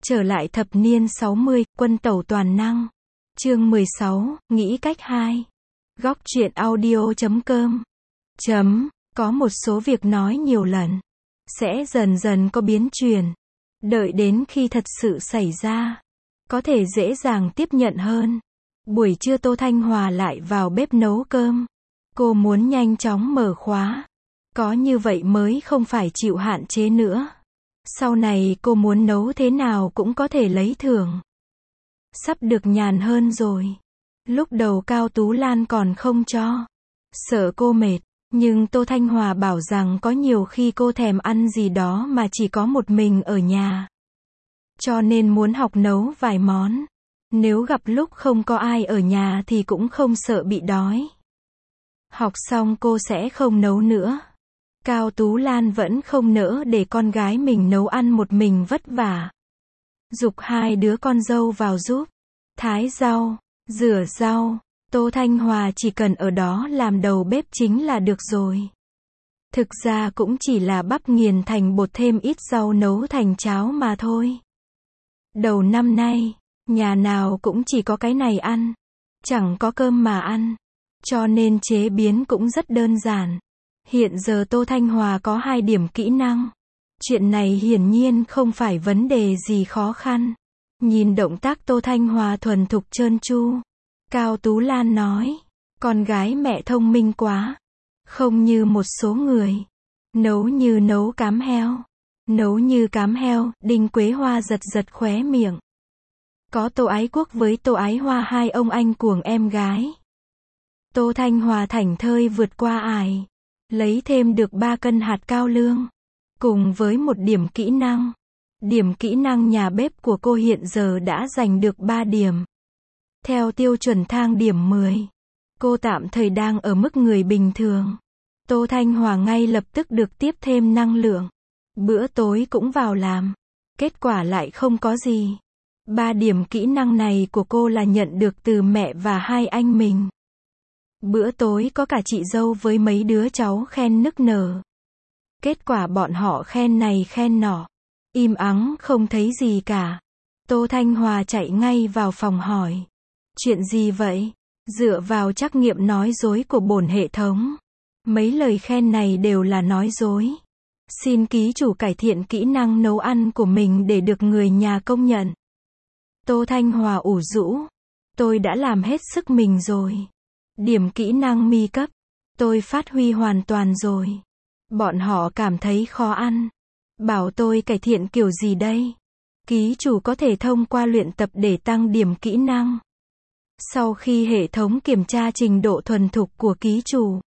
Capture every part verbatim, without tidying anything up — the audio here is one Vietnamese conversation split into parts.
Trở lại thập niên sáu mươi, quân tẩu toàn năng. Chương mười sáu, nghĩ cách hai. Góc truyện audio chấm com. Chấm, có một số việc nói nhiều lần, sẽ dần dần có biến chuyển. Đợi đến khi thật sự xảy ra, có thể dễ dàng tiếp nhận hơn. Buổi trưa Tô Thanh Hòa lại vào bếp nấu cơm. Cô muốn nhanh chóng mở khóa. Có như vậy mới không phải chịu hạn chế nữa. Sau này cô muốn nấu thế nào cũng có thể lấy thưởng. Sắp được nhàn hơn rồi. Lúc đầu Cao Tú Lan còn không cho. Sợ cô mệt. Nhưng Tô Thanh Hòa bảo rằng có nhiều khi cô thèm ăn gì đó mà chỉ có một mình ở nhà. Cho nên muốn học nấu vài món. Nếu gặp lúc không có ai ở nhà thì cũng không sợ bị đói. Học xong cô sẽ không nấu nữa. Cao Tú Lan vẫn không nỡ để con gái mình nấu ăn một mình vất vả. Giục hai đứa con dâu vào giúp. Thái rau, rửa rau. Tô Thanh Hòa chỉ cần ở đó làm đầu bếp chính là được rồi. Thực ra cũng chỉ là bắp nghiền thành bột thêm ít rau nấu thành cháo mà thôi. Đầu năm nay, nhà nào cũng chỉ có cái này ăn. Chẳng có cơm mà ăn. Cho nên chế biến cũng rất đơn giản. Hiện giờ Tô Thanh Hòa có hai điểm kỹ năng. Chuyện này hiển nhiên không phải vấn đề gì khó khăn. Nhìn động tác Tô Thanh Hòa thuần thục trơn tru. Cao Tú Lan nói, con gái mẹ thông minh quá. Không như một số người. Nấu như nấu cám heo. Nấu như cám heo, Đinh Quế Hoa giật giật khóe miệng. Có Tô Ái Quốc với Tô Ái Hoa hai ông anh cuồng em gái. Tô Thanh Hòa thảnh thơi vượt qua ải. Lấy thêm được ba cân hạt cao lương. Cùng với một điểm kỹ năng. Điểm kỹ năng nhà bếp của cô hiện giờ đã giành được ba điểm. Theo tiêu chuẩn thang điểm mười. Cô tạm thời đang ở mức người bình thường. Tô Thanh Hòa ngay lập tức được tiếp thêm năng lượng. Bữa tối cũng vào làm. Kết quả lại không có gì. Ba điểm kỹ năng này của cô là nhận được từ mẹ và hai anh mình. Bữa tối có cả chị dâu với mấy đứa cháu khen nức nở. Kết quả bọn họ khen này khen nọ. Im ắng không thấy gì cả. Tô Thanh Hòa chạy ngay vào phòng hỏi. Chuyện gì vậy? Dựa vào trắc nghiệm nói dối của bổn hệ thống. Mấy lời khen này đều là nói dối. Xin ký chủ cải thiện kỹ năng nấu ăn của mình để được người nhà công nhận. Tô Thanh Hòa ủ rũ. Tôi đã làm hết sức mình rồi. Điểm kỹ năng mi cấp. Tôi phát huy hoàn toàn rồi. Bọn họ cảm thấy khó ăn. Bảo tôi cải thiện kiểu gì đây? Ký chủ có thể thông qua luyện tập để tăng điểm kỹ năng. Sau khi hệ thống kiểm tra trình độ thuần thục của ký chủ,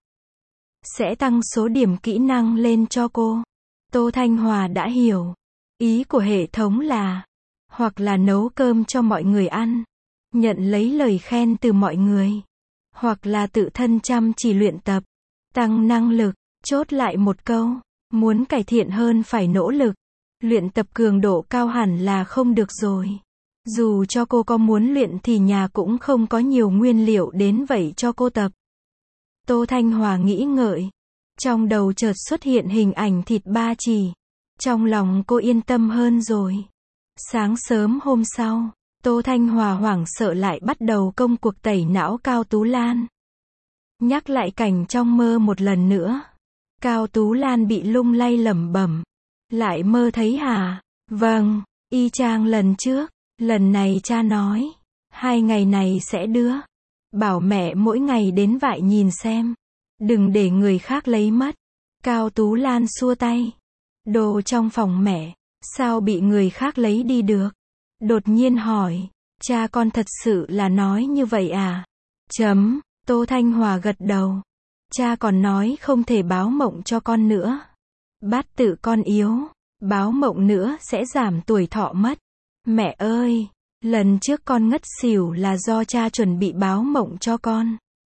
sẽ tăng số điểm kỹ năng lên cho cô. Tô Thanh Hòa đã hiểu. Ý của hệ thống là, hoặc là nấu cơm cho mọi người ăn, nhận lấy lời khen từ mọi người, hoặc là tự thân chăm chỉ luyện tập, tăng năng lực. Chốt lại một câu, muốn cải thiện hơn phải nỗ lực. Luyện tập cường độ cao hẳn là không được rồi. Dù cho cô có muốn luyện thì nhà cũng không có nhiều nguyên liệu đến vậy cho cô tập. Tô Thanh Hòa nghĩ ngợi. Trong đầu chợt xuất hiện hình ảnh thịt ba chỉ. Trong lòng cô yên tâm hơn rồi. Sáng sớm hôm sau, Tô Thanh Hòa hoảng sợ lại bắt đầu công cuộc tẩy não Cao Tú Lan. Nhắc lại cảnh trong mơ một lần nữa. Cao Tú Lan bị lung lay lẩm bẩm. Lại mơ thấy hả? Vâng, y chang lần trước. Lần này cha nói, hai ngày này sẽ đưa. Bảo mẹ mỗi ngày đến vại nhìn xem. Đừng để người khác lấy mất. Cao Tú Lan xua tay. Đồ trong phòng mẹ, sao bị người khác lấy đi được? Đột nhiên hỏi, cha con thật sự là nói như vậy à? Chấm, Tô Thanh Hòa gật đầu. Cha còn nói không thể báo mộng cho con nữa. Bát tự con yếu, báo mộng nữa sẽ giảm tuổi thọ mất. Mẹ ơi, lần trước con ngất xỉu là do cha chuẩn bị báo mộng cho con.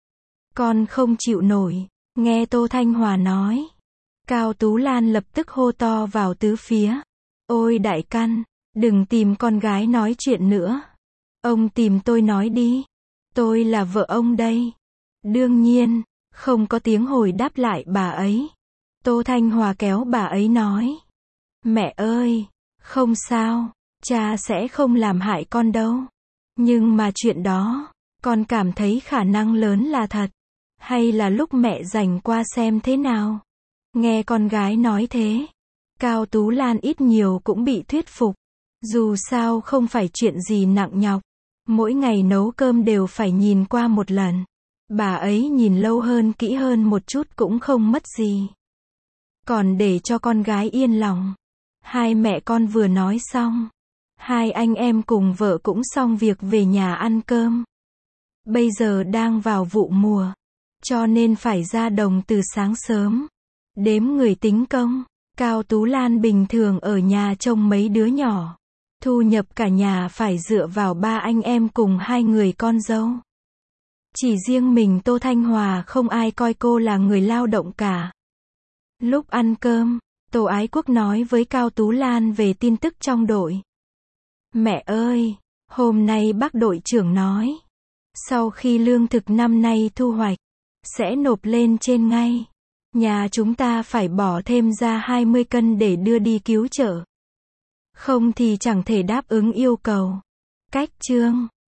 Con không chịu nổi, nghe Tô Thanh Hòa nói. Cao Tú Lan lập tức hô to vào tứ phía. Ôi đại căn, đừng tìm con gái nói chuyện nữa. Ông tìm tôi nói đi. Tôi là vợ ông đây. Đương nhiên, không có tiếng hồi đáp lại bà ấy. Tô Thanh Hòa kéo bà ấy nói. Mẹ ơi, không sao, cha sẽ không làm hại con đâu. Nhưng mà chuyện đó, con cảm thấy khả năng lớn là thật. Hay là lúc mẹ rảnh qua xem thế nào? Nghe con gái nói thế, Cao Tú Lan ít nhiều cũng bị thuyết phục. Dù sao không phải chuyện gì nặng nhọc. Mỗi ngày nấu cơm đều phải nhìn qua một lần. Bà ấy nhìn lâu hơn kỹ hơn một chút cũng không mất gì. Còn để cho con gái yên lòng, hai mẹ con vừa nói xong, hai anh em cùng vợ cũng xong việc về nhà ăn cơm. Bây giờ đang vào vụ mùa, cho nên phải ra đồng từ sáng sớm. Đếm người tính công, Cao Tú Lan bình thường ở nhà trông mấy đứa nhỏ. Thu nhập cả nhà phải dựa vào ba anh em cùng hai người con dâu. Chỉ riêng mình Tô Thanh Hòa không ai coi cô là người lao động cả. Lúc ăn cơm, Tô Ái Quốc nói với Cao Tú Lan về tin tức trong đội. Mẹ ơi, hôm nay bác đội trưởng nói, sau khi lương thực năm nay thu hoạch, sẽ nộp lên trên ngay. Nhà chúng ta phải bỏ thêm ra hai mươi cân để đưa đi cứu trợ. Không thì chẳng thể đáp ứng yêu cầu. Cách chương